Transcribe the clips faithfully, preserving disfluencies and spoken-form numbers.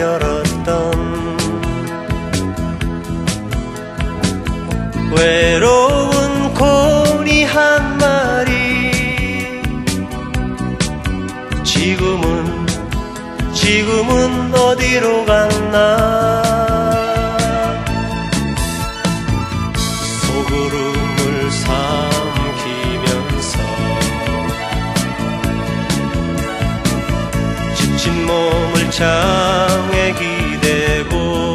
열었던 외로운 고니 한 마리 지금은 지금은 어디로 갔나. 소구름을 삼키면서 지친 몸을 창에 기대고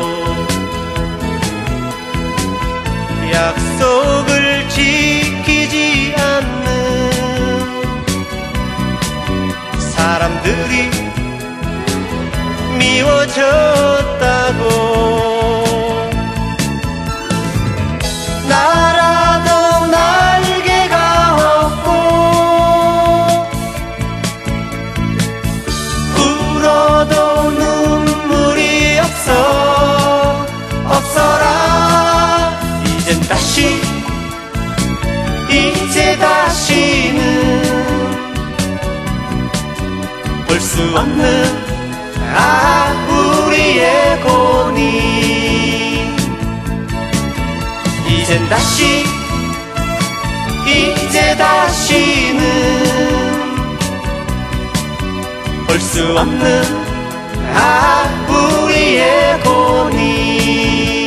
약속을 지키지 않는 사람들이 미워졌다고. 나라도 날개가 없고 울어도 눈물이 없어 없어라. 이젠 다시 이제 다시는 볼 수 없는 아 우리의 고니. 이젠 다시 이제 다시는 볼 수 없는 아 우리의 고니.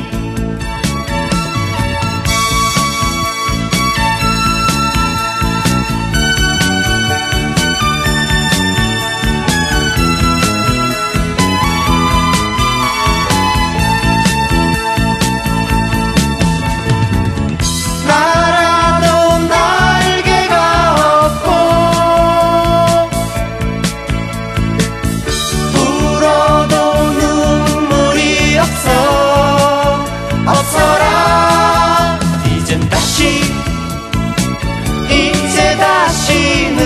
없어라. 이젠 다시 이제 다시는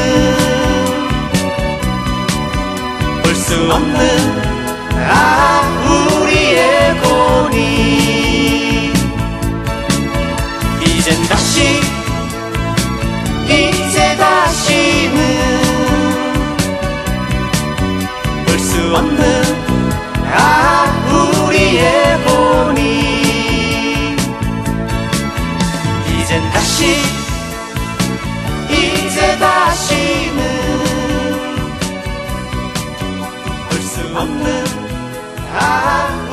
볼 수 없는 아 우리의 고니. 이젠 다시 이제 다시는 볼 수 없는 아 우리의 고니. 이젠 다시 이제 다시는 볼 수 없는 아